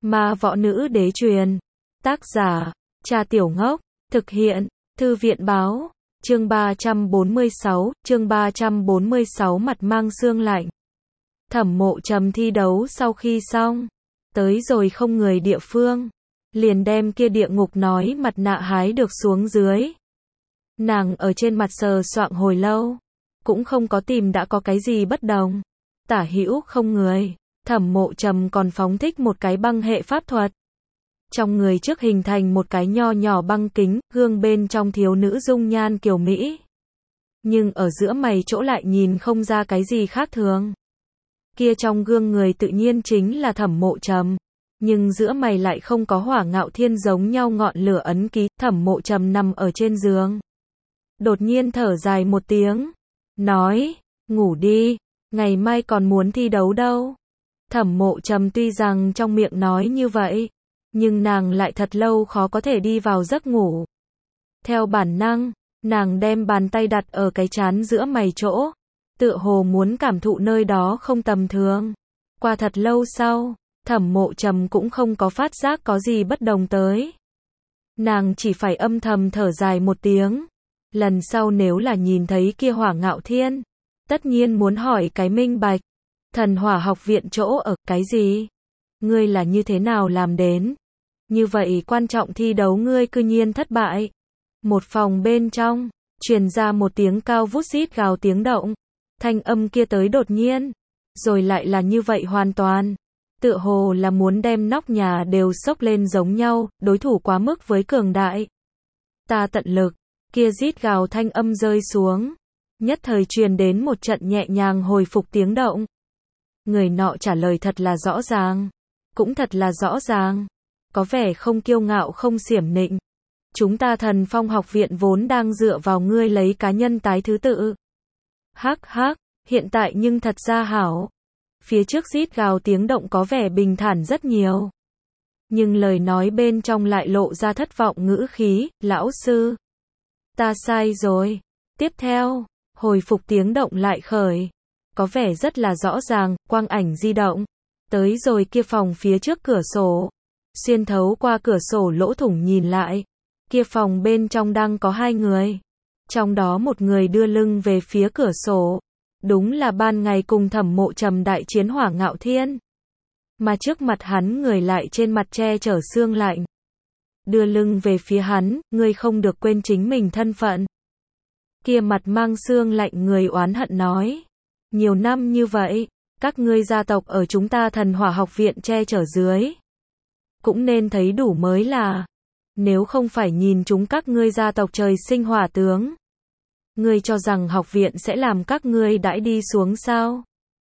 Ma võ nữ đế truyền. Tác giả, Cha Tiểu Ngốc. Thực hiện, Thư viện báo. Chương 346, mặt mang sương lạnh. Thẩm Mộ Trầm thi đấu sau khi xong, tới rồi không người địa phương, liền đem kia địa ngục nói mặt nạ hái được xuống dưới. Nàng ở trên mặt sờ soạng hồi lâu, cũng không có tìm đã có cái gì bất đồng. Tả hữu không người, Thẩm Mộ Trầm còn phóng thích một cái băng hệ pháp thuật. Trong người trước hình thành một cái nho nhỏ băng kính, gương bên trong thiếu nữ dung nhan kiều mỹ. Nhưng ở giữa mày chỗ lại nhìn không ra cái gì khác thường. Kia trong gương người tự nhiên chính là Thẩm Mộ Trầm. Nhưng giữa mày lại không có Hỏa Ngạo Thiên giống nhau ngọn lửa ấn ký. Thẩm Mộ Trầm nằm ở trên giường, đột nhiên thở dài một tiếng, nói, ngủ đi, ngày mai còn muốn thi đấu đâu. Thẩm Mộ Trầm tuy rằng trong miệng nói như vậy, nhưng nàng lại thật lâu khó có thể đi vào giấc ngủ. Theo bản năng, nàng đem bàn tay đặt ở cái trán giữa mày chỗ, tựa hồ muốn cảm thụ nơi đó không tầm thường. Qua thật lâu sau, Thẩm Mộ Trầm cũng không có phát giác có gì bất đồng tới. Nàng chỉ phải âm thầm thở dài một tiếng. Lần sau nếu là nhìn thấy kia Hỏa Ngạo Thiên, tất nhiên muốn hỏi cái minh bạch. Thần Hỏa học viện chỗ ở cái gì? Ngươi là như thế nào làm đến? Như vậy quan trọng thi đấu ngươi cư nhiên thất bại. Một phòng bên trong, truyền ra một tiếng cao vút rít gào tiếng động. Thanh âm kia tới đột nhiên, rồi lại là như vậy hoàn toàn. Tựa hồ là muốn đem nóc nhà đều sốc lên giống nhau, đối thủ quá mức với cường đại. Ta tận lực, kia rít gào thanh âm rơi xuống. Nhất thời truyền đến một trận nhẹ nhàng hồi phục tiếng động. Người nọ trả lời thật là rõ ràng. Cũng thật là rõ ràng. Có vẻ không kiêu ngạo không xiểm nịnh. Chúng ta Thần Phong học viện vốn đang dựa vào ngươi lấy cá nhân tái thứ tự. Hắc hắc, hiện tại nhưng thật ra hảo. Phía trước rít gào tiếng động có vẻ bình thản rất nhiều. Nhưng lời nói bên trong lại lộ ra thất vọng ngữ khí, lão sư. Ta sai rồi. Tiếp theo, hồi phục tiếng động lại khởi. Có vẻ rất là rõ ràng, quang ảnh di động. Tới rồi kia phòng phía trước cửa sổ. Xuyên thấu qua cửa sổ lỗ thủng nhìn lại. Kia phòng bên trong đang có hai người. Trong đó một người đưa lưng về phía cửa sổ. Đúng là ban ngày cùng Thẩm Mộ Trầm đại chiến Hỏa Ngạo Thiên. Mà trước mặt hắn người lại trên mặt che chở sương lạnh. Đưa lưng về phía hắn, ngươi không được quên chính mình thân phận. Kia mặt mang sương lạnh người oán hận nói. Nhiều năm như vậy, các ngươi gia tộc ở chúng ta Thần Hỏa học viện che chở dưới. Cũng nên thấy đủ mới là. Nếu không phải nhìn chúng các ngươi gia tộc trời sinh hỏa tướng. Ngươi cho rằng học viện sẽ làm các ngươi đãi đi xuống sao?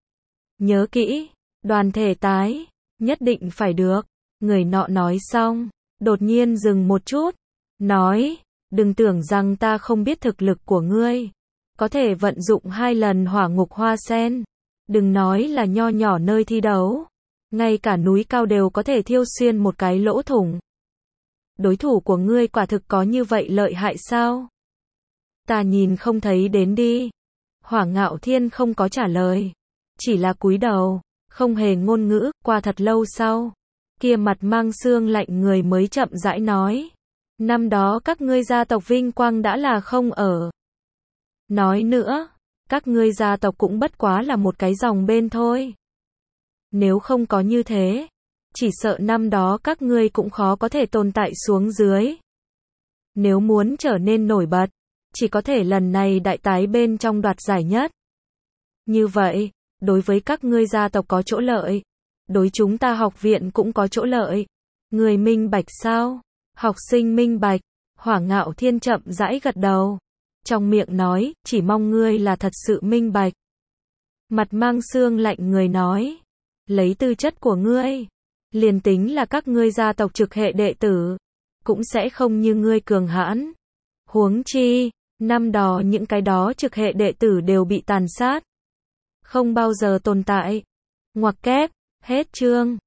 Nhớ kỹ, đoàn thể tái, nhất định phải được. Người nọ nói xong, đột nhiên dừng một chút, nói, đừng tưởng rằng ta không biết thực lực của ngươi. Có thể vận dụng 2 lần hỏa ngục hoa sen. Đừng nói là nho nhỏ nơi thi đấu. Ngay cả núi cao đều có thể thiêu xuyên một cái lỗ thủng. Đối thủ của ngươi quả thực có như vậy lợi hại sao? Ta nhìn không thấy đến đi. Hỏa Ngạo Thiên không có trả lời. Chỉ là cúi đầu, không hề ngôn ngữ. Qua thật lâu sau, kia mặt mang sương lạnh người mới chậm rãi nói. Năm đó các ngươi gia tộc vinh quang đã là không ở. Nói nữa, các ngươi gia tộc cũng bất quá là một cái dòng bên thôi. Nếu không có như thế, chỉ sợ năm đó các ngươi cũng khó có thể tồn tại xuống dưới. Nếu muốn trở nên nổi bật, chỉ có thể lần này đại tái bên trong đoạt giải nhất. Như vậy, đối với các ngươi gia tộc có chỗ lợi, đối chúng ta học viện cũng có chỗ lợi. Người minh bạch sao? Học sinh minh bạch. Hỏa Ngạo Thiên chậm rãi gật đầu. Trong miệng nói, chỉ mong ngươi là thật sự minh bạch. Mặt mang sương lạnh người nói, lấy tư chất của ngươi, liền tính là các ngươi gia tộc trực hệ đệ tử, cũng sẽ không như ngươi cường hãn. Huống chi, năm đó những cái đó trực hệ đệ tử đều bị tàn sát. Không bao giờ tồn tại. Ngoặc kép, hết chương.